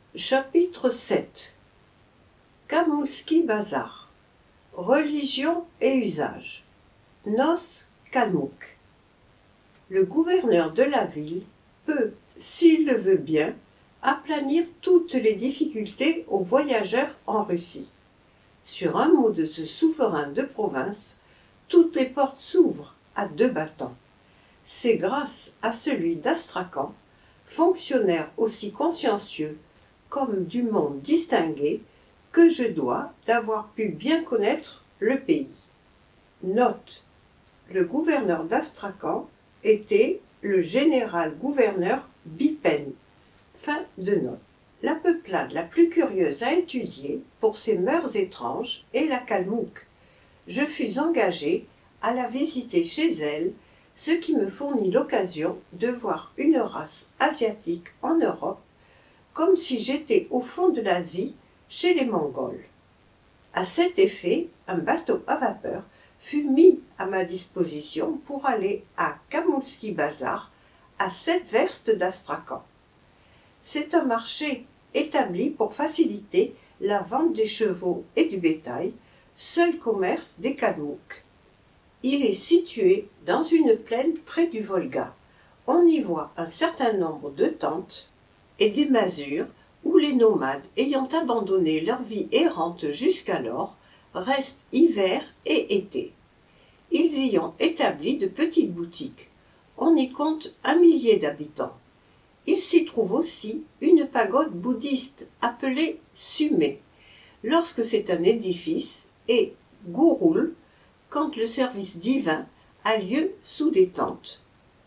Chapitre 7 Kamulski Bazar. Religion et usage. Noces kalmouk. Le gouverneur de la ville peut, s'il le veut bien, aplanir toutes les difficultés aux voyageurs en Russie. Sur un mot de ce souverain de province, toutes les portes s'ouvrent à deux battants. C'est grâce à celui d'Astrakhan, fonctionnaire aussi consciencieux comme du monde distingué, que je dois d'avoir pu bien connaître le pays. Note. Le gouverneur d'Astrakhan était le général-gouverneur Bipen. Fin de note. La peuplade la plus curieuse à étudier pour ses mœurs étranges est la Kalmouk. Je fus engagé à la visiter chez elle, ce qui me fournit l'occasion de voir une race asiatique en Europe, comme si j'étais au fond de l'Asie, chez les Mongols. À cet effet, un bateau à vapeur fut mis à ma disposition pour aller à Kamulski Bazar, à 7 verstes d'Astrakhan. C'est un marché établi pour faciliter la vente des chevaux et du bétail, seul commerce des Kalmouks. Il est situé dans une plaine près du Volga. On y voit un certain nombre de tentes et des masures où les nomades ayant abandonné leur vie errante jusqu'alors restent hiver et été. Ils y ont établi de petites boutiques. On y compte 1 millier d'habitants. Il s'y trouve aussi une pagode bouddhiste appelée Sumé, lorsque c'est un édifice, et Gouroul, quand le service divin a lieu sous des tentes.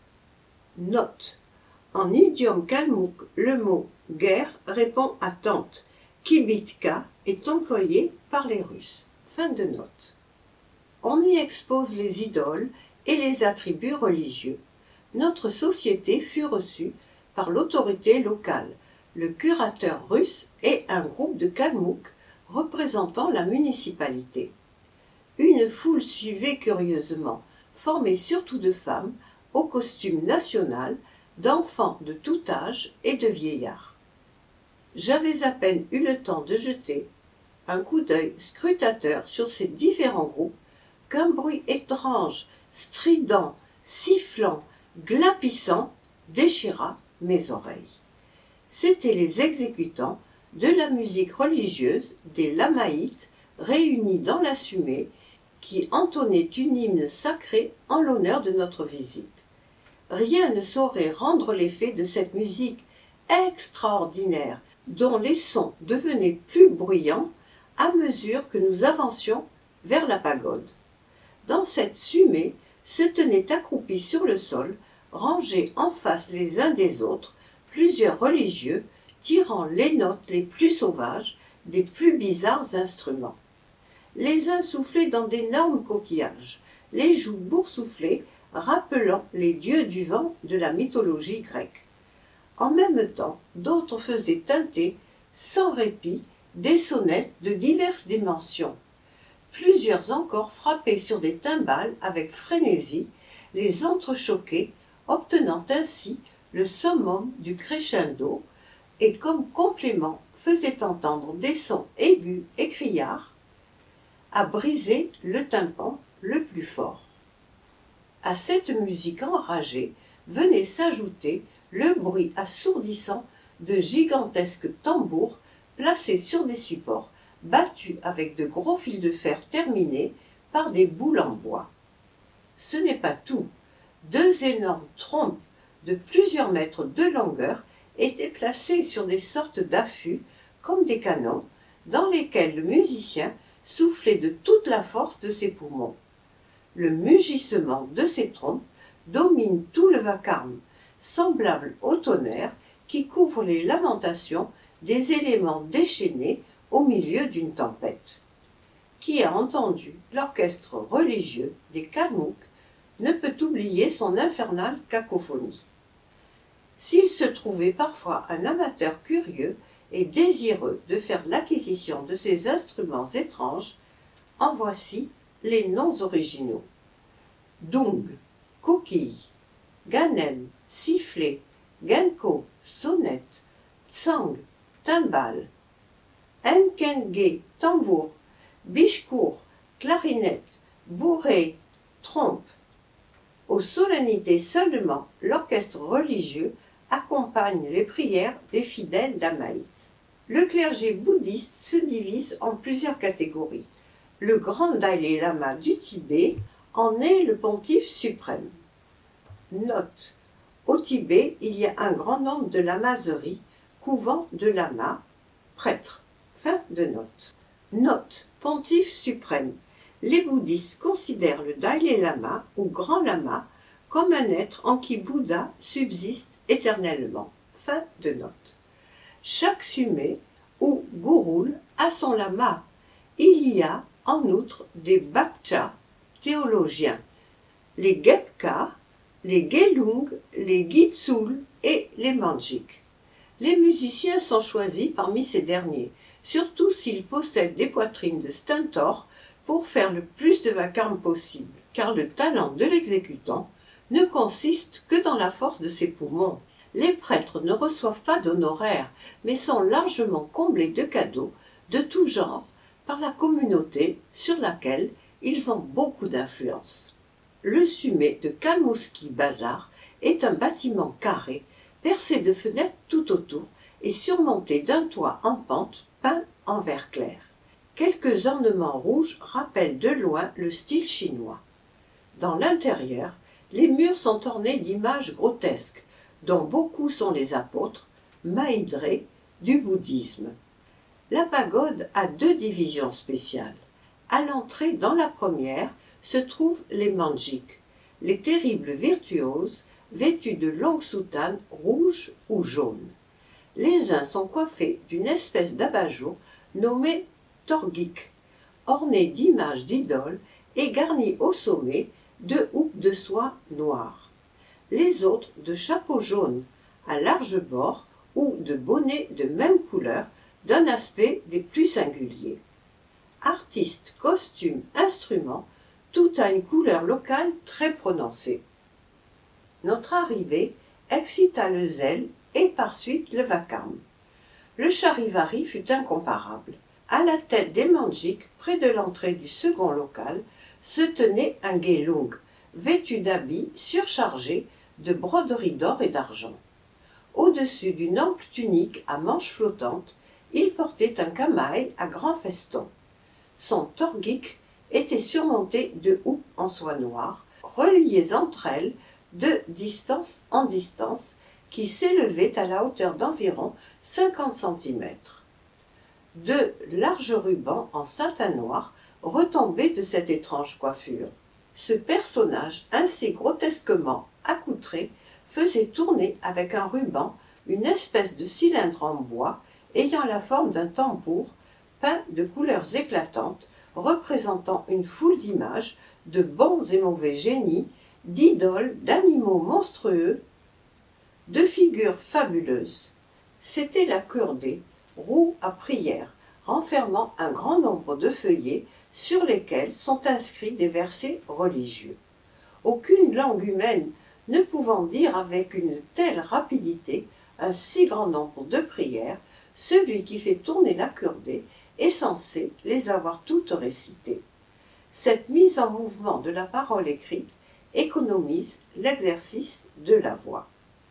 Note. En idiome kalmouk, le mot « guerre » répond à « tente ». Kibitka est employé par les Russes. Fin de note. On y expose les idoles et les attributs religieux. Notre société fut reçue par l'autorité locale, le curateur russe et un groupe de Kalmouks représentant la municipalité. Une foule suivait curieusement, formée surtout de femmes, au costume national, d'enfants de tout âge et de vieillards. J'avais à peine eu le temps de jeter un coup d'œil scrutateur sur ces différents groupes qu'un bruit étrange, strident, sifflant, glapissant déchira mes oreilles. C'étaient les exécutants de la musique religieuse des Lamaïtes réunis dans la Sumé qui entonnaient une hymne sacrée en l'honneur de notre visite. Rien ne saurait rendre l'effet de cette musique extraordinaire dont les sons devenaient plus bruyants à mesure que nous avancions vers la pagode. Dans cette Sumé se tenaient accroupis sur le sol, rangés en face les uns des autres, plusieurs religieux tirant les notes les plus sauvages des plus bizarres instruments. Les uns soufflaient dans d'énormes coquillages, les joues boursouflées, rappelant les dieux du vent de la mythologie grecque. En même temps, d'autres faisaient tinter, sans répit, des sonnettes de diverses dimensions. Plusieurs encore frappaient sur des timbales avec frénésie, les entrechoquaient, obtenant ainsi le summum du crescendo, et comme complément faisaient entendre des sons aigus et criards, à briser le tympan le plus fort. À cette musique enragée venait s'ajouter le bruit assourdissant de gigantesques tambours placés sur des supports, battus avec de gros fils de fer terminés par des boules en bois. Ce n'est pas tout. 2 énormes trompes de plusieurs mètres de longueur étaient placées sur des sortes d'affûts, comme des canons, dans lesquels le musicien soufflait de toute la force de ses poumons. Le mugissement de ces trompes domine tout le vacarme, semblable au tonnerre qui couvre les lamentations des éléments déchaînés au milieu d'une tempête. Qui a entendu l'orchestre religieux des Kalmouks ne peut oublier son infernale cacophonie. S'il se trouvait parfois un amateur curieux et désireux de faire l'acquisition de ces instruments étranges, en voici les noms originaux. Dung, coquille, ganem, sifflet, genko, sonnette, tsang, timbales, enkenge, tambour, bichecourt, clarinette, bourrée, trompe. Aux solennités seulement, l'orchestre religieux accompagne les prières des fidèles lamaïtes. Le clergé bouddhiste se divise en plusieurs catégories. Le grand Dalai Lama du Tibet en est le pontife suprême. Note. Au Tibet, il y a un grand nombre de lamaseries, couvents de lamas, prêtres. Fin de note. Note. Pontife suprême. Les bouddhistes considèrent le Dalai Lama ou Grand Lama comme un être en qui Bouddha subsiste éternellement. Fin de note. Chaque sumé ou gouroul a son lama. Il y a en outre des Bakcha, théologiens, les Gebka, les Gelung, les Gitsul et les Manjik. Les musiciens sont choisis parmi ces derniers, surtout s'ils possèdent des poitrines de stentor pour faire le plus de vacarme possible, car le talent de l'exécutant ne consiste que dans la force de ses poumons. Les prêtres ne reçoivent pas d'honoraires, mais sont largement comblés de cadeaux de tout genre par la communauté sur laquelle ils ont beaucoup d'influence. Le sumé de Kalmouski Bazar est un bâtiment carré, percé de fenêtres tout autour et surmonté d'un toit en pente peint en vert clair. Quelques ornements rouges rappellent de loin le style chinois. Dans l'intérieur, les murs sont ornés d'images grotesques, dont beaucoup sont les apôtres, Mahidré, du bouddhisme. La pagode a deux divisions spéciales. À l'entrée, dans la première, se trouvent les Manjik, les terribles virtuoses vêtus de longues soutanes rouges ou jaunes. Les uns sont coiffés d'une espèce d'abat-jour nommé torgik, orné d'images d'idoles et garni au sommet de houppes de soie noires. Les autres de chapeaux jaunes à larges bords ou de bonnets de même couleur d'un aspect des plus singuliers. Artistes, costumes, instruments, tout a une couleur locale très prononcée. Notre arrivée excita le zèle et par suite le vacarme. Le charivari fut incomparable. À la tête des Manjik, près de l'entrée du second local, se tenait un gelung, vêtu d'habits surchargés de broderies d'or et d'argent. Au-dessus d'une ample tunique à manches flottantes, il portait un camail à grand feston. Son torgik était surmonté de houppes en soie noire, reliées entre elles de distance en distance, qui s'élevaient à la hauteur d'environ 50 cm. De larges rubans en satin noir retombaient de cette étrange coiffure. Ce personnage ainsi grotesquement accoutré faisait tourner avec un ruban une espèce de cylindre en bois ayant la forme d'un tambour peint de couleurs éclatantes, représentant une foule d'images de bons et mauvais génies, d'idoles, d'animaux monstrueux, de figures fabuleuses. C'était la curdée, roue à prière, renfermant un grand nombre de feuillets sur lesquels sont inscrits des versets religieux. Aucune langue humaine ne pouvant dire avec une telle rapidité un si grand nombre de prières, celui qui fait tourner la curdée est censé les avoir toutes récitées. Cette mise en mouvement de la parole écrite économise l'exercice de la voix.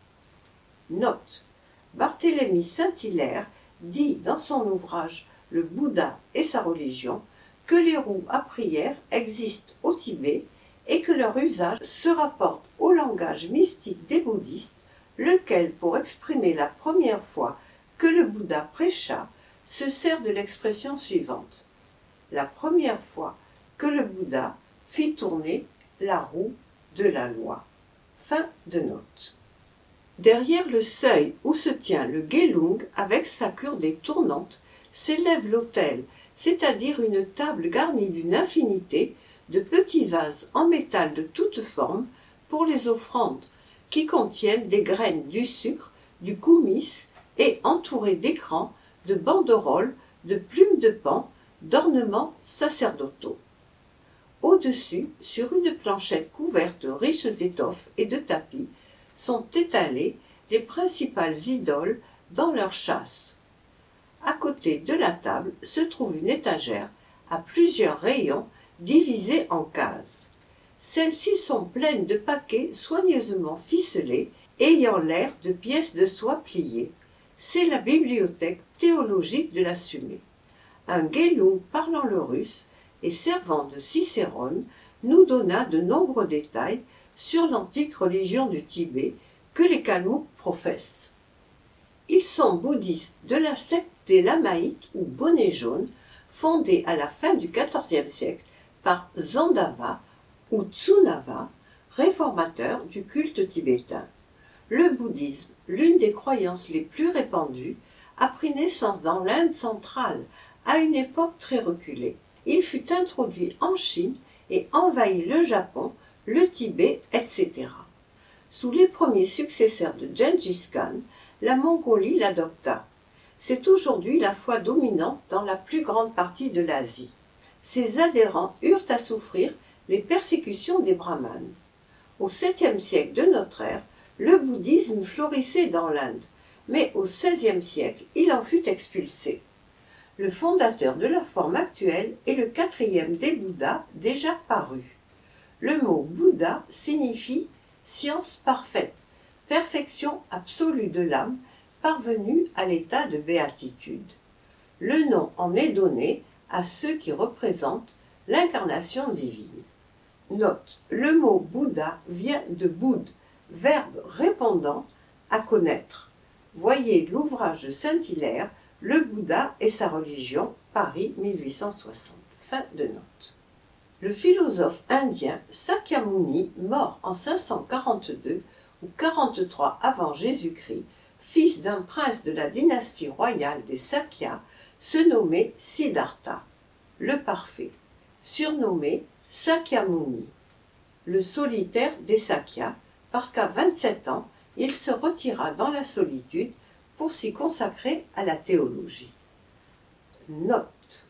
Note. Barthélemy Saint-Hilaire dit dans son ouvrage « Le Bouddha et sa religion » que les roues à prière existent au Tibet et que leur usage se rapporte au langage mystique des bouddhistes, lequel, pour exprimer la première fois que le Bouddha prêcha, se sert de l'expression suivante. La première fois que le Bouddha fit tourner la roue de la loi. Fin de note. Derrière le seuil où se tient le gelung avec sa curdée tournante s'élève l'autel, c'est-à-dire une table garnie d'une infinité de petits vases en métal de toutes formes pour les offrandes, qui contiennent des graines, du sucre, du koumyss et entourés d'écrans, de banderoles, de plumes de paon, d'ornements sacerdotaux. Au-dessus, sur une planchette couverte de riches étoffes et de tapis, sont étalées les principales idoles dans leur châsse. À côté de la table se trouve une étagère à plusieurs rayons divisés en cases. Celles-ci sont pleines de paquets soigneusement ficelés, ayant l'air de pièces de soie pliées. C'est la bibliothèque théologique de la Sumé. Un Gelung parlant le russe et servant de Cicérone nous donna de nombreux détails sur l'antique religion du Tibet que les Kalmouks professent. Ils sont bouddhistes de la secte des Lamaïtes ou Bonnets jaunes, fondée à la fin du XIVe siècle par Zandava ou Tsunava, réformateur du culte tibétain. Le bouddhisme, l'une des croyances les plus répandues, a pris naissance dans l'Inde centrale à une époque très reculée. Il fut introduit en Chine et envahit le Japon, le Tibet, etc. Sous les premiers successeurs de Gengis Khan, la Mongolie l'adopta. C'est aujourd'hui la foi dominante dans la plus grande partie de l'Asie. Ses adhérents eurent à souffrir les persécutions des brahmanes. Au 7e siècle de notre ère, le bouddhisme florissait dans l'Inde, mais au XVIe siècle, il en fut expulsé. Le fondateur de la forme actuelle est le 4e des Bouddhas déjà paru. Le mot Bouddha signifie science parfaite, perfection absolue de l'âme, parvenue à l'état de béatitude. Le nom en est donné à ceux qui représentent l'incarnation divine. Note, le mot Bouddha vient de Boud, verbe répondant à connaître. Voyez l'ouvrage de Saint-Hilaire, Le Bouddha et sa religion, Paris 1860. Fin de note. Le philosophe indien Sakyamuni, mort en 542 ou 43 avant Jésus-Christ, fils d'un prince de la dynastie royale des Sakyas, se nommait Siddhartha, le parfait, surnommé Sakyamuni, le solitaire des Sakyas, parce qu'à 27 ans, il se retira dans la solitude pour s'y consacrer à la théologie. Note.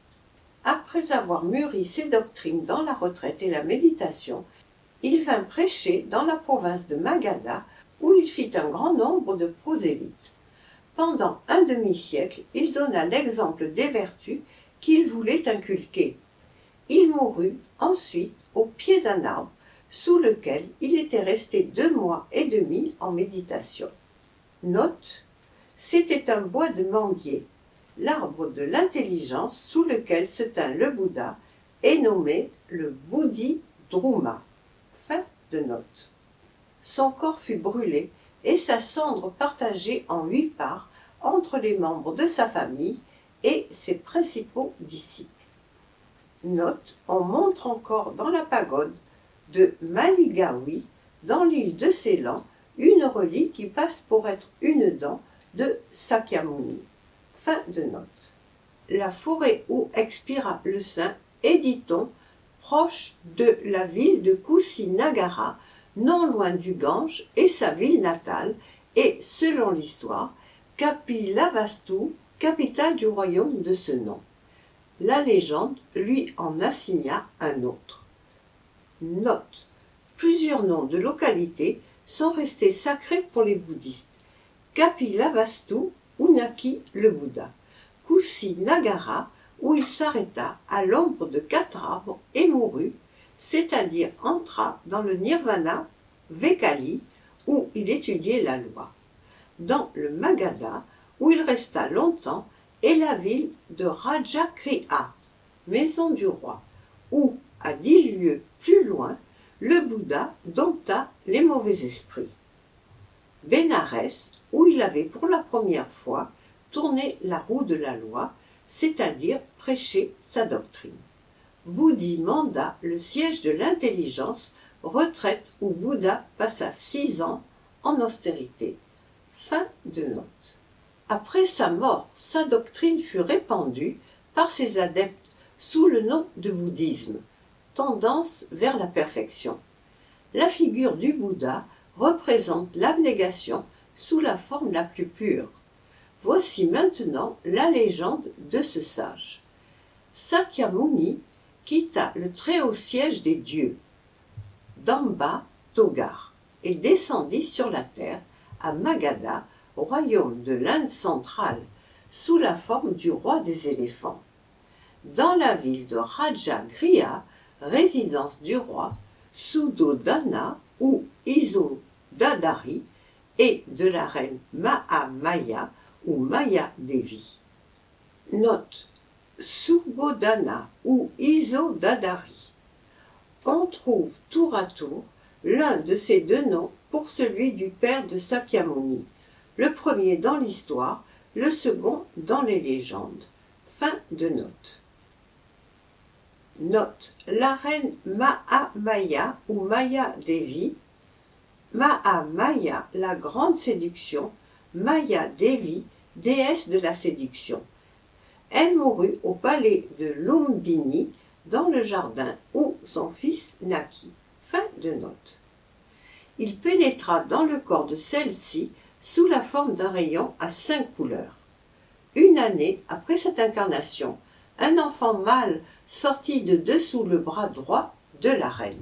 Après avoir mûri ses doctrines dans la retraite et la méditation, il vint prêcher dans la province de Magadha, où il fit un grand nombre de prosélytes. Pendant un demi-siècle, il donna l'exemple des vertus qu'il voulait inculquer. Il mourut ensuite au pied d'un arbre, sous lequel il était resté 2 mois et demi en méditation. Note, c'était un bois de manguier, l'arbre de l'intelligence sous lequel se tint le Bouddha, est nommé le Bodhidruma. Fin de note. Son corps fut brûlé et sa cendre partagée en 8 parts entre les membres de sa famille et ses principaux disciples. Note, on montre encore dans la pagode de Maligawi, dans l'île de Ceylan, une relique qui passe pour être une dent de Sakyamuni. Fin de note. La forêt où expira le saint est, dit-on, proche de la ville de Kusinagara, non loin du Gange et sa ville natale, et, selon l'histoire, Kapilavastu, capitale du royaume de ce nom. La légende lui en assigna un autre. Note. Plusieurs noms de localités sont restés sacrés pour les bouddhistes. Kapilavastu, où naquit le Bouddha. Kusinagara, où il s'arrêta à l'ombre de 4 arbres et mourut, c'est-à-dire entra dans le nirvana Vekali, où il étudiait la loi. Dans le Magadha, où il resta longtemps, est la ville de Rajakriha, maison du roi, où, à 10 lieues plus loin, le Bouddha dompta les mauvais esprits. Bénarès, où il avait pour la première fois tourné la roue de la loi, c'est-à-dire prêché sa doctrine. Bodhi Manda, le siège de l'intelligence, retraite où Bouddha passa 6 ans en austérité. Fin de note. Après sa mort, sa doctrine fut répandue par ses adeptes sous le nom de bouddhisme, tendance vers la perfection. La figure du Bouddha représente l'abnégation sous la forme la plus pure. Voici maintenant la légende de ce sage. Sakyamuni quitta le très haut siège des dieux, Damba Togar, et descendit sur la terre à Magadha, royaume de l'Inde centrale, sous la forme du roi des éléphants. Dans la ville de Rajagriha, résidence du roi, Suddhodana ou Isodadari et de la reine Mahamaya ou Maya Devi. Note: Suddhodana ou Isodadari. On trouve tour à tour l'un de ces deux noms pour celui du père de Sakyamuni, le premier dans l'histoire, le second dans les légendes. Fin de note. Note: la reine Mahamaya ou Maya Devi, Mahamaya, la grande séduction, Maya Devi, déesse de la séduction. Elle mourut au palais de Lumbini, dans le jardin où son fils naquit. Fin de note. Il pénétra dans le corps de celle-ci sous la forme d'un rayon à 5 couleurs. Une année après cette incarnation, un enfant mâle sortit de dessous le bras droit de la reine.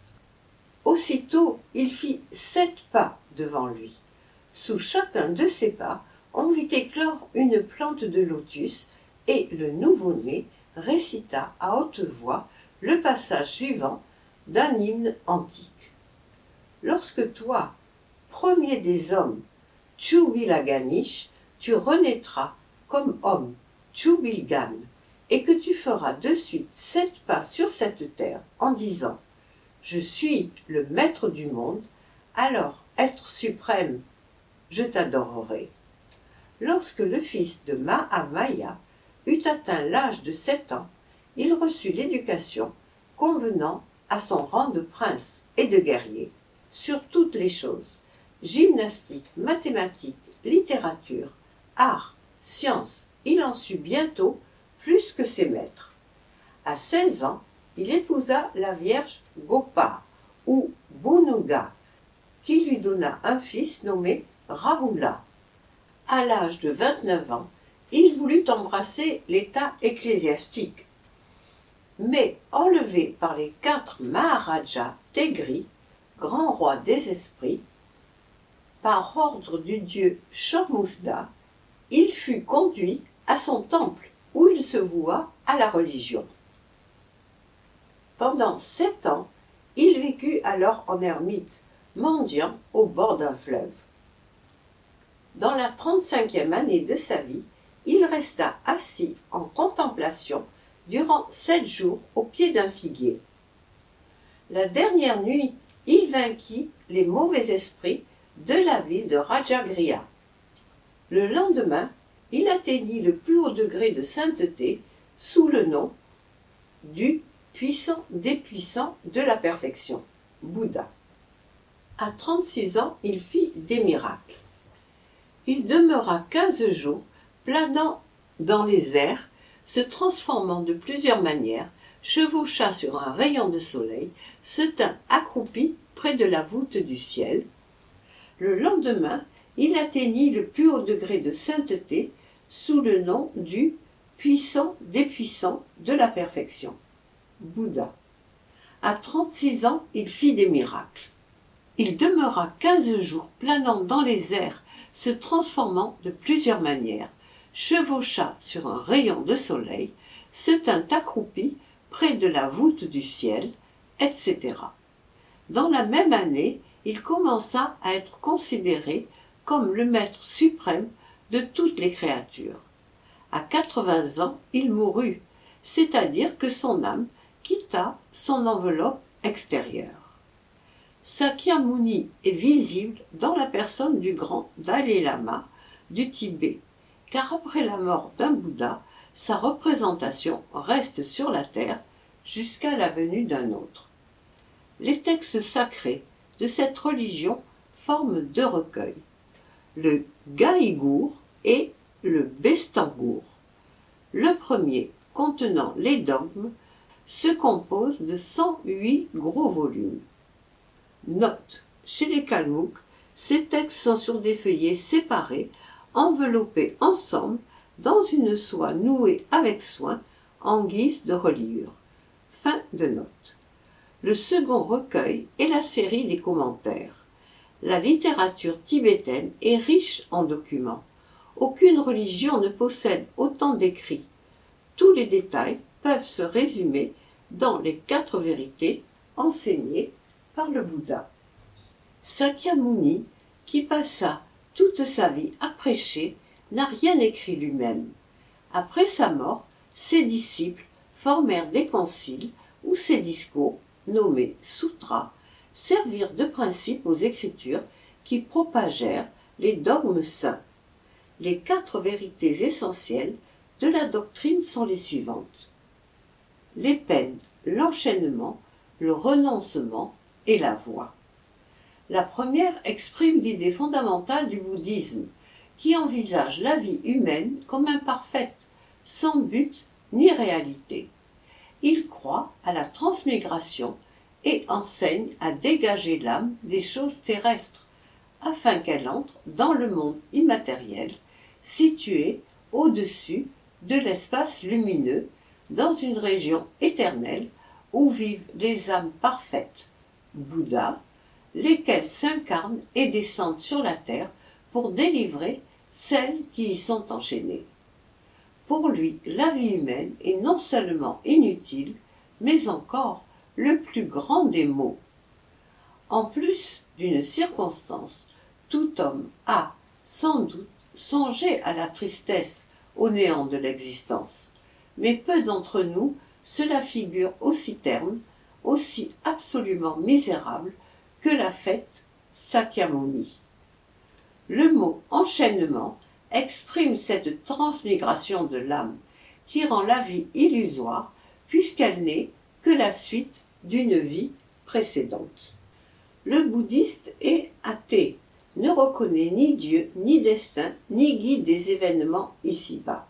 Aussitôt, il fit 7 pas devant lui. Sous chacun de ces pas, on vit éclore une plante de lotus et le nouveau-né récita à haute voix le passage suivant d'un hymne antique. Lorsque toi, premier des hommes, Chubilaganish, tu renaîtras comme homme, Chubilgan, et que tu feras de suite 7 pas sur cette terre en disant « Je suis le maître du monde, alors, être suprême, je t'adorerai. » Lorsque le fils de Mahamaya eut atteint l'âge de 7 ans, il reçut l'éducation convenant à son rang de prince et de guerrier sur toutes les choses, gymnastique, mathématiques, littérature, art, sciences. Il en sut bientôt plus que ses maîtres. À 16 ans, il épousa la vierge Gopa ou Bonuga, qui lui donna un fils nommé Rahula. À l'âge de 29 ans, il voulut embrasser l'état ecclésiastique. Mais enlevé par les 4 Maharajas Tegri, grands rois des esprits, par ordre du dieu Shormuzda, il fut conduit à son temple où il se voua à la religion. Pendant 7 ans, il vécut alors en ermite, mendiant au bord d'un fleuve. Dans la 35e année de sa vie, il resta assis en contemplation durant 7 jours au pied d'un figuier. La dernière nuit, il vainquit les mauvais esprits de la ville de Rajagriha. Le lendemain, il atteignit le plus haut degré de sainteté sous le nom du puissant des puissants de la perfection, Bouddha. À 36 ans, il fit des miracles. Il demeura 15 jours planant dans les airs, se transformant de plusieurs manières, chevaucha sur un rayon de soleil, se tint accroupi près de la voûte du ciel. Le lendemain, il atteignit le plus haut degré de sainteté sous le nom du puissant des puissants de la perfection, Bouddha. À 36 ans, il fit des miracles. Il demeura 15 jours planant dans les airs, se transformant de plusieurs manières, chevaucha sur un rayon de soleil, se tint accroupi près de la voûte du ciel, etc. Dans la même année, il commença à être considéré comme le maître suprême de toutes les créatures. À 80 ans, il mourut, c'est-à-dire que son âme quitta son enveloppe extérieure. Sakyamuni est visible dans la personne du grand Dalai Lama du Tibet, car après la mort d'un Bouddha, sa représentation reste sur la terre jusqu'à la venue d'un autre. Les textes sacrés de cette religion forment 2 recueils, le Gaïgour et le Bestangour. Le premier, contenant les dogmes, se compose de 108 gros volumes. Note: chez les Kalmouks, ces textes sont sur des feuillets séparés, enveloppés ensemble dans une soie nouée avec soin en guise de reliure. Fin de note. Le second recueil est la série des commentaires. La littérature tibétaine est riche en documents. Aucune religion ne possède autant d'écrits. Tous les détails peuvent se résumer dans les 4 vérités enseignées par le Bouddha. Sakyamuni, qui passa toute sa vie à prêcher, n'a rien écrit lui-même. Après sa mort, ses disciples formèrent des conciles où ses discours, nommés sutras, servirent de principe aux Écritures qui propagèrent les dogmes saints. Les 4 vérités essentielles de la doctrine sont les suivantes: les peines, l'enchaînement, le renoncement et la voie. La première exprime l'idée fondamentale du bouddhisme, qui envisage la vie humaine comme imparfaite, sans but ni réalité. Il croit à la transmigration et enseigne à dégager l'âme des choses terrestres, afin qu'elle entre dans le monde immatériel, situé au-dessus de l'espace lumineux, dans une région éternelle où vivent les âmes parfaites, Bouddha, lesquelles s'incarnent et descendent sur la terre pour délivrer celles qui y sont enchaînées. Pour lui, la vie humaine est non seulement inutile, mais encore le plus grand des maux. En plus d'une circonstance, tout homme a, sans doute, songé à la tristesse, au néant de l'existence. Mais peu d'entre nous cela figure aussi terne, aussi absolument misérable que l'a faite Sakyamuni. Le mot enchaînement exprime cette transmigration de l'âme qui rend la vie illusoire puisqu'elle n'est que la suite d'une vie précédente. Le bouddhiste est athée, ne reconnaît ni Dieu, ni destin, ni guide des événements ici-bas.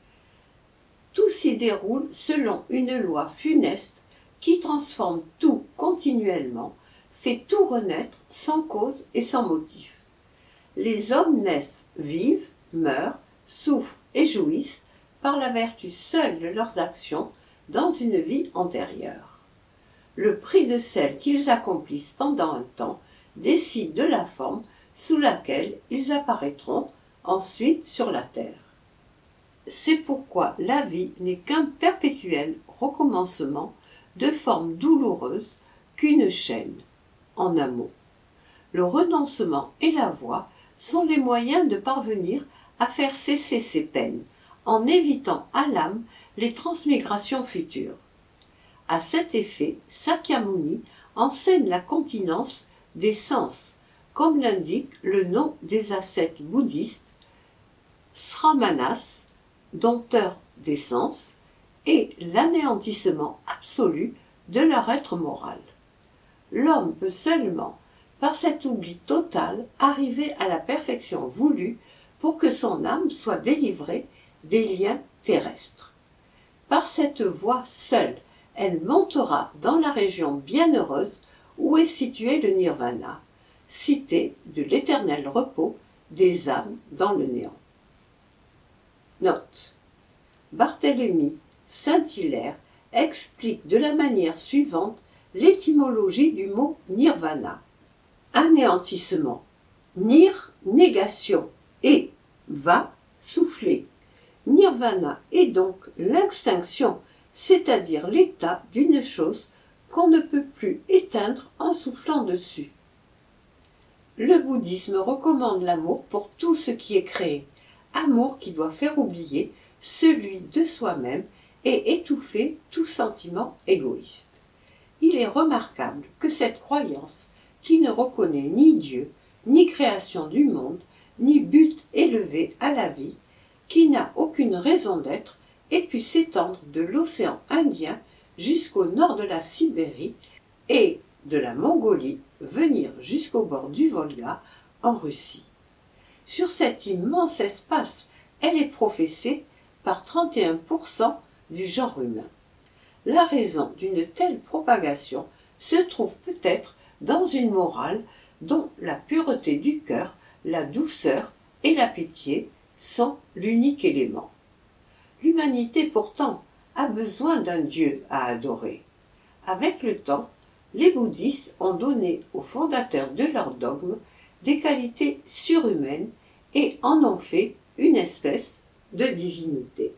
Tout s'y déroule selon une loi funeste qui transforme tout continuellement, fait tout renaître sans cause et sans motif. Les hommes naissent, vivent, meurent, souffrent et jouissent par la vertu seule de leurs actions dans une vie antérieure. Le prix de celles qu'ils accomplissent pendant un temps décide de la forme sous laquelle ils apparaîtront ensuite sur la terre. C'est pourquoi la vie n'est qu'un perpétuel recommencement de forme douloureuse qu'une chaîne, en un mot. Le renoncement et la voie sont les moyens de parvenir à faire cesser ces peines, en évitant à l'âme les transmigrations futures. À cet effet, Sakyamuni enseigne la continence des sens, comme l'indique le nom des ascètes bouddhistes, Sramanas, dompteurs des sens, et l'anéantissement absolu de leur être moral. L'homme peut seulement, par cet oubli total, arriver à la perfection voulue pour que son âme soit délivrée des liens terrestres. Par cette voie seule, elle montera dans la région bienheureuse où est situé le nirvana, cité de l'éternel repos des âmes dans le néant. Note. Barthélemy Saint-Hilaire explique de la manière suivante l'étymologie du mot nirvana. Anéantissement. Nir, négation, et va, souffler. Nirvana est donc l'extinction, c'est-à-dire l'état d'une chose qu'on ne peut plus éteindre en soufflant dessus. Le bouddhisme recommande l'amour pour tout ce qui est créé, amour qui doit faire oublier celui de soi-même et étouffer tout sentiment égoïste. Il est remarquable que cette croyance, qui ne reconnaît ni Dieu, ni création du monde, ni but élevé à la vie, qui n'a aucune raison d'être, ait pu s'étendre de l'océan Indien jusqu'au nord de la Sibérie et de la Mongolie venir jusqu'au bord du Volga en Russie. Sur cet immense espace, elle est professée par 31% du genre humain. La raison d'une telle propagation se trouve peut-être dans une morale dont la pureté du cœur, la douceur et la pitié sont l'unique élément. L'humanité pourtant a besoin d'un Dieu à adorer. Avec le temps, les bouddhistes ont donné aux fondateurs de leur dogme des qualités surhumaines et en ont fait une espèce de divinité.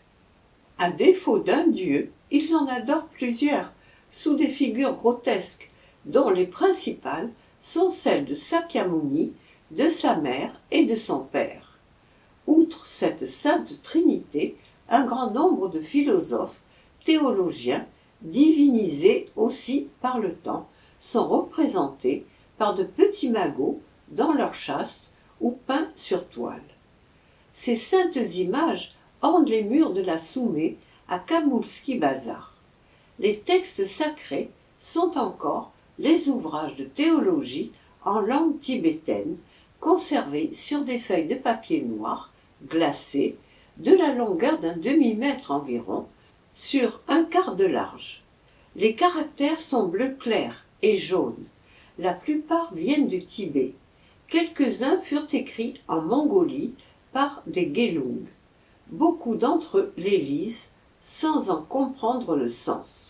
À défaut d'un dieu, ils en adorent plusieurs, sous des figures grotesques, dont les principales sont celles de Sakyamuni, de sa mère et de son père. Outre cette sainte trinité, un grand nombre de philosophes, théologiens, divinisés aussi par le temps, sont représentés par de petits magots dans leur châsse ou peints sur toile. Ces saintes images ornent les murs de la Soumé à Kamulski Bazar. Les textes sacrés sont encore les ouvrages de théologie en langue tibétaine conservés sur des feuilles de papier noir glacées de la longueur d'un demi-mètre environ sur un quart de large. Les caractères sont bleu clair et jaune. La plupart viennent du Tibet. Quelques-uns furent écrits en Mongolie par des Gelung. Beaucoup d'entre eux les lisent sans en comprendre le sens.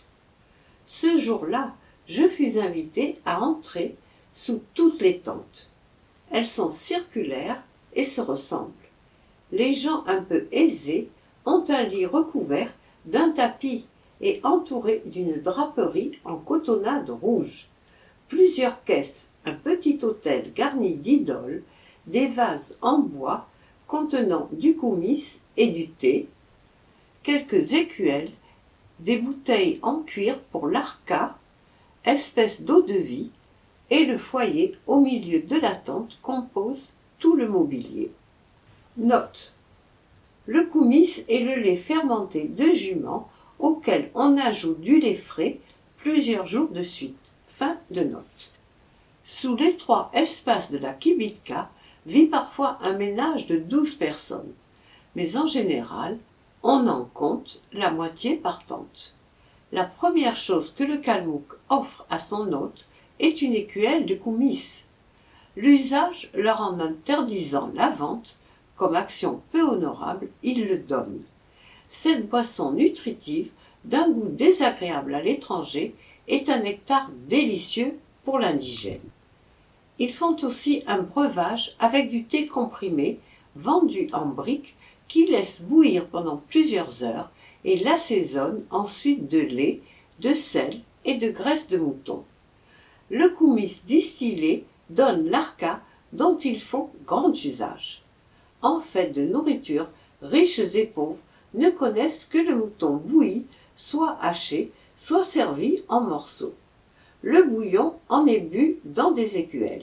Ce jour-là, je fus invité à entrer sous toutes les tentes. Elles sont circulaires et se ressemblent. Les gens un peu aisés ont un lit recouvert d'un tapis et entouré d'une draperie en cotonnade rouge. Plusieurs caisses, un petit autel garni d'idoles, des vases en bois contenant du koumyss et du thé, quelques écuelles, des bouteilles en cuir pour l'arka, espèce d'eau-de-vie, et le foyer au milieu de la tente compose tout le mobilier. Note. Le koumyss est le lait fermenté de jument auquel on ajoute du lait frais plusieurs jours de suite. Fin de note. Sous l'étroit espace de la kibitka vit parfois un ménage de 12 personnes, mais en général, on en compte la moitié par tente. La première chose que le kalmouk offre à son hôte est une écuelle de koumyss. L'usage leur en interdisant la vente, comme action peu honorable, il le donne. Cette boisson nutritive, d'un goût désagréable à l'étranger, est un nectar délicieux pour l'indigène. Ils font aussi un breuvage avec du thé comprimé, vendu en briques, qui laisse bouillir pendant plusieurs heures et l'assaisonne ensuite de lait, de sel et de graisse de mouton. Le koumyss distillé donne l'arka dont ils font grand usage. En fait de nourriture, riches et pauvres ne connaissent que le mouton bouilli, soit haché, soit servi en morceaux. Le bouillon en est bu dans des écuelles.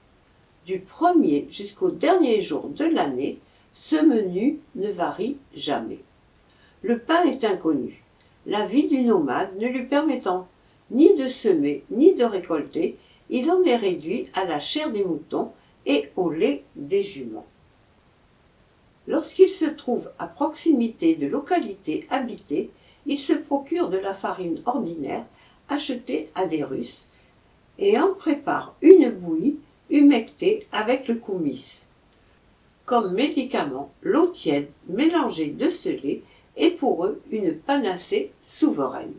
Du premier jusqu'au dernier jour de l'année, ce menu ne varie jamais. Le pain est inconnu. La vie du nomade ne lui permettant ni de semer ni de récolter, il en est réduit à la chair des moutons et au lait des juments. Lorsqu'il se trouve à proximité de localités habitées, il se procure de la farine ordinaire achetée à des Russes et en prépare une bouillie humectée avec le koumyss. Comme médicament, l'eau tiède mélangée de ce lait est pour eux une panacée souveraine.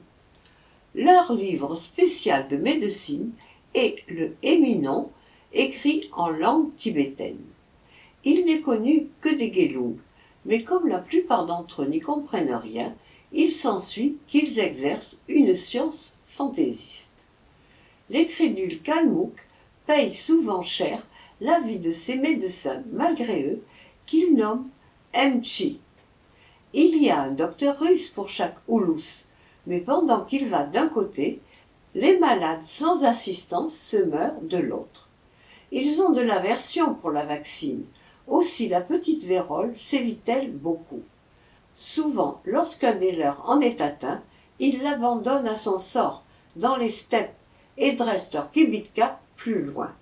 Leur livre spécial de médecine est le Héminon, écrit en langue tibétaine. Il n'est connu que des Gelung, mais comme la plupart d'entre eux n'y comprennent rien, il s'ensuit qu'ils exercent une science fantaisiste. Les crédules kalmouks payent souvent cher l'avis de ces médecins malgré eux, qu'ils nomment Emchi. Il y a un docteur russe pour chaque Oulous, mais pendant qu'il va d'un côté, les malades sans assistance se meurent de l'autre. Ils ont de l'aversion pour la vaccine, aussi la petite vérole sévit-elle beaucoup. Souvent, lorsqu'un des leurs en est atteint, ils l'abandonnent à son sort, dans les steppes, et dressent leur kibitka plus loin.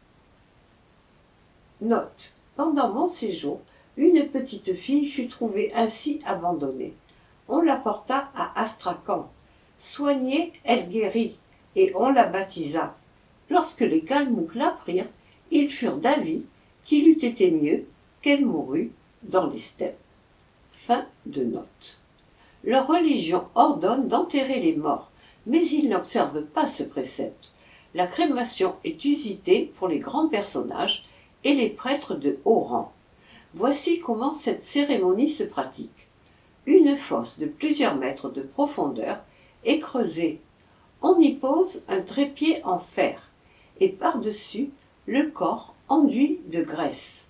Note. Pendant mon séjour, une petite fille fut trouvée ainsi abandonnée. On la porta à Astrakhan. Soignée, elle guérit, et on la baptisa. Lorsque les Kalmouks l'apprirent, ils furent d'avis qu'il eût été mieux qu'elle mourût dans les steppes. Fin de note. Leur religion ordonne d'enterrer les morts, mais ils n'observent pas ce précepte. La crémation est usitée pour les grands personnages et les prêtres de haut rang. Voici comment cette cérémonie se pratique. Une fosse de plusieurs mètres de profondeur est creusée. On y pose un trépied en fer et par-dessus le corps enduit de graisse.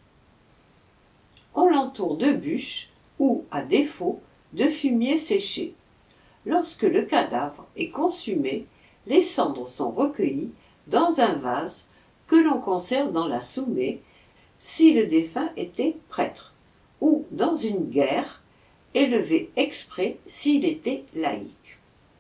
On l'entoure de bûches ou, à défaut, de fumier séché. Lorsque le cadavre est consumé, les cendres sont recueillies dans un vase que l'on conserve dans la soumée si le défunt était prêtre, ou dans une guerre élevé exprès s'il était laïque.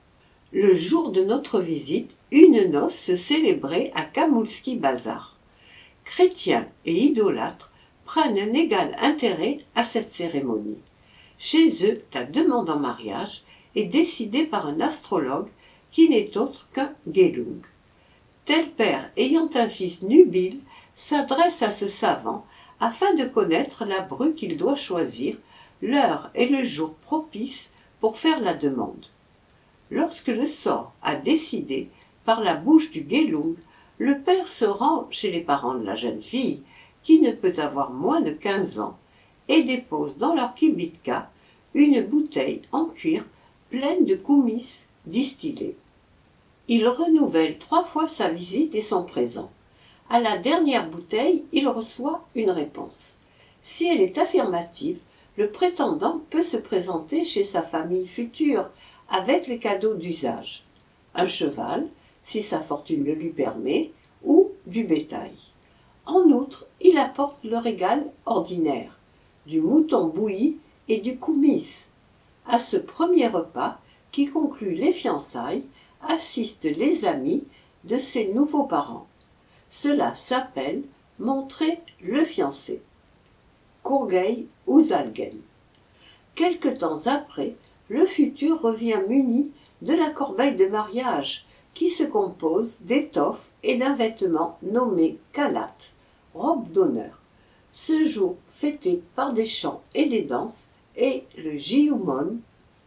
Le jour de notre visite, une noce se célébrait à Kamoulski Bazar. Chrétiens et idolâtres prennent un égal intérêt à cette cérémonie. Chez eux, la demande en mariage est décidée par un astrologue qui n'est autre qu'un Gelung. Tel père ayant un fils nubile s'adresse à ce savant afin de connaître la bru qu'il doit choisir, l'heure et le jour propice pour faire la demande. Lorsque le sort a décidé par la bouche du Gelung, le père se rend chez les parents de la jeune fille, qui ne peut avoir moins de 15 ans, et dépose dans leur kibitka une bouteille en cuir pleine de koumis distillés. Il renouvelle 3 fois sa visite et son présent. À la dernière bouteille, il reçoit une réponse. Si elle est affirmative, le prétendant peut se présenter chez sa famille future avec les cadeaux d'usage. Un cheval, si sa fortune le lui permet, ou du bétail. En outre, il apporte le régal ordinaire, du mouton bouilli et du koumis. À ce premier repas, qui conclut les fiançailles, assistent les amis de ses nouveaux parents. Cela s'appelle montrer le fiancé. Kourgueil ou Zalgen. Quelque temps après, le futur revient muni de la corbeille de mariage qui se compose d'étoffes et d'un vêtement nommé kalat, robe d'honneur. Ce jour fêté par des chants et des danses est le Jiumon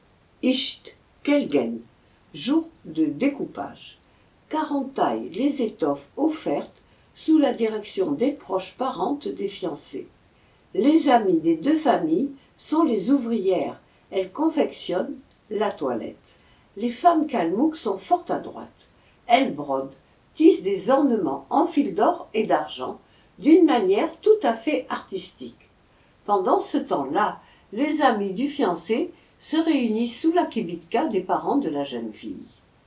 Isht Kelgen, jour de découpage, car on taille les étoffes offertes sous la direction des proches parentes des fiancés. Les amies des 2 familles sont les ouvrières, elles confectionnent la toilette. Les femmes kalmouks sont fort adroites. Elles brodent, tissent des ornements en fil d'or et d'argent, d'une manière tout à fait artistique. Pendant ce temps-là, les amis du fiancé se réunissent sous la kibitka des parents de la jeune fille.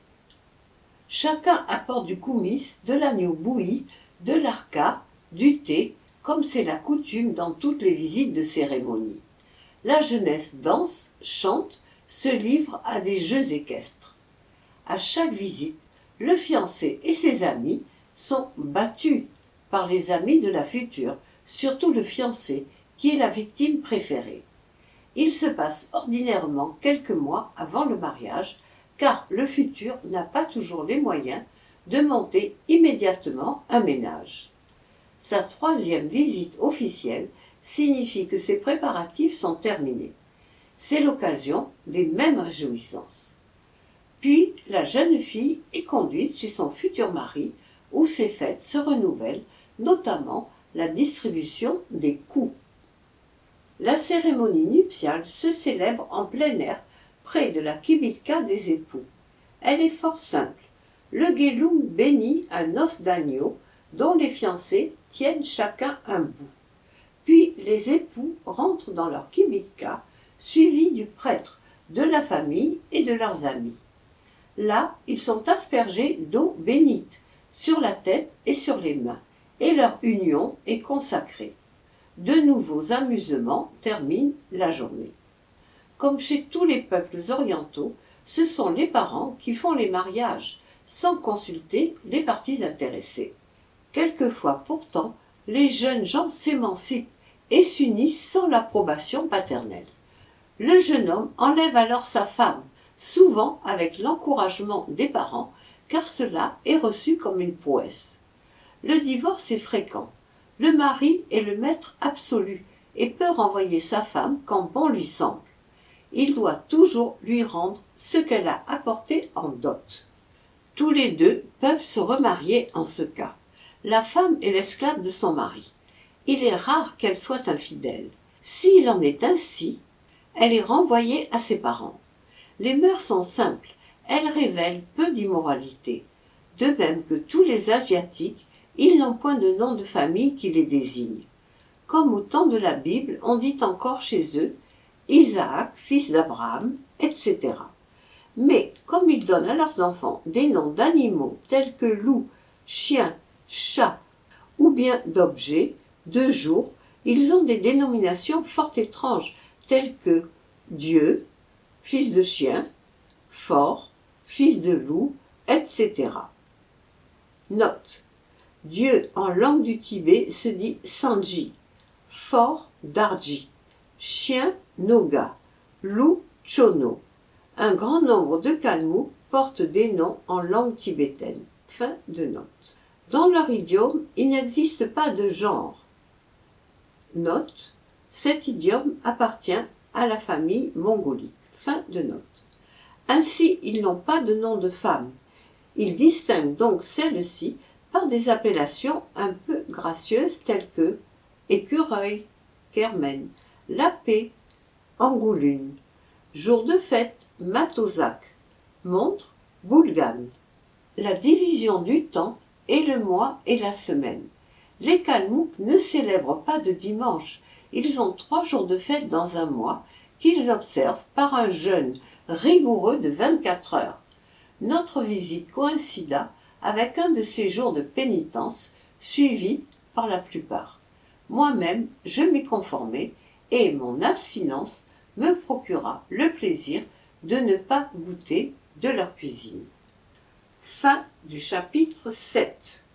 Chacun apporte du koumis, de l'agneau bouilli, de l'arka, du thé, comme c'est la coutume dans toutes les visites de cérémonie. La jeunesse danse, chante, se livre à des jeux équestres. À chaque visite, le fiancé et ses amis sont battus par les amis de la future, surtout le fiancé, qui est la victime préférée. Il se passe ordinairement quelques mois avant le mariage, car le futur n'a pas toujours les moyens de monter immédiatement un ménage. Sa 3e visite officielle signifie que ses préparatifs sont terminés. C'est l'occasion des mêmes réjouissances. Puis la jeune fille est conduite chez son futur mari, où ses fêtes se renouvellent, notamment la distribution des coups. La cérémonie nuptiale se célèbre en plein air, près de la kibitka des époux. Elle est fort simple. Le Gelung bénit un os d'agneau dont les fiancés tiennent chacun un bout. Puis les époux rentrent dans leur kibitka, suivis du prêtre, de la famille et de leurs amis. Là, ils sont aspergés d'eau bénite sur la tête et sur les mains, et leur union est consacrée. De nouveaux amusements terminent la journée. Comme chez tous les peuples orientaux, ce sont les parents qui font les mariages, sans consulter les parties intéressées. Quelquefois pourtant, les jeunes gens s'émancipent et s'unissent sans l'approbation paternelle. Le jeune homme enlève alors sa femme, souvent avec l'encouragement des parents, car cela est reçu comme une prouesse. Le divorce est fréquent. Le mari est le maître absolu et peut renvoyer sa femme quand bon lui semble. Il doit toujours lui rendre ce qu'elle a apporté en dot. Tous les 2 peuvent se remarier en ce cas. La femme est l'esclave de son mari. Il est rare qu'elle soit infidèle. S'il en est ainsi, elle est renvoyée à ses parents. Les mœurs sont simples, elles révèlent peu d'immoralité. De même que tous les Asiatiques, ils n'ont point de nom de famille qui les désigne. Comme au temps de la Bible, on dit encore chez eux Isaac, fils d'Abraham, etc. Mais comme ils donnent à leurs enfants des noms d'animaux tels que loup, chien, chat ou bien d'objets, de jour, ils ont des dénominations fort étranges telles que Dieu, fils de chien, fort, fils de loup, etc. Note. Dieu en langue du Tibet se dit Sanji, fort Darji, chien Noga, loup Chono. Un grand nombre de Kalmouks portent des noms en langue tibétaine. Fin de note. Dans leur idiome, il n'existe pas de genre. Note. Cet idiome appartient à la famille mongolique. Fin de note. Ainsi, ils n'ont pas de nom de femme. Ils distinguent donc celles-ci par des appellations un peu gracieuses telles que écureuil, kermen, lapé, angoulune, jour de fête, matozak, montre, boulgane. La division du temps est le mois et la semaine. Les Kalmouks ne célèbrent pas de dimanche. Ils ont 3 jours de fête dans un mois qu'ils observent par un jeûne rigoureux de 24 heures. Notre visite coïncida avec un de ces jours de pénitence suivis par la plupart. Moi-même, je m'y conformai et mon abstinence me procura le plaisir de ne pas goûter de leur cuisine. Fin du chapitre 7.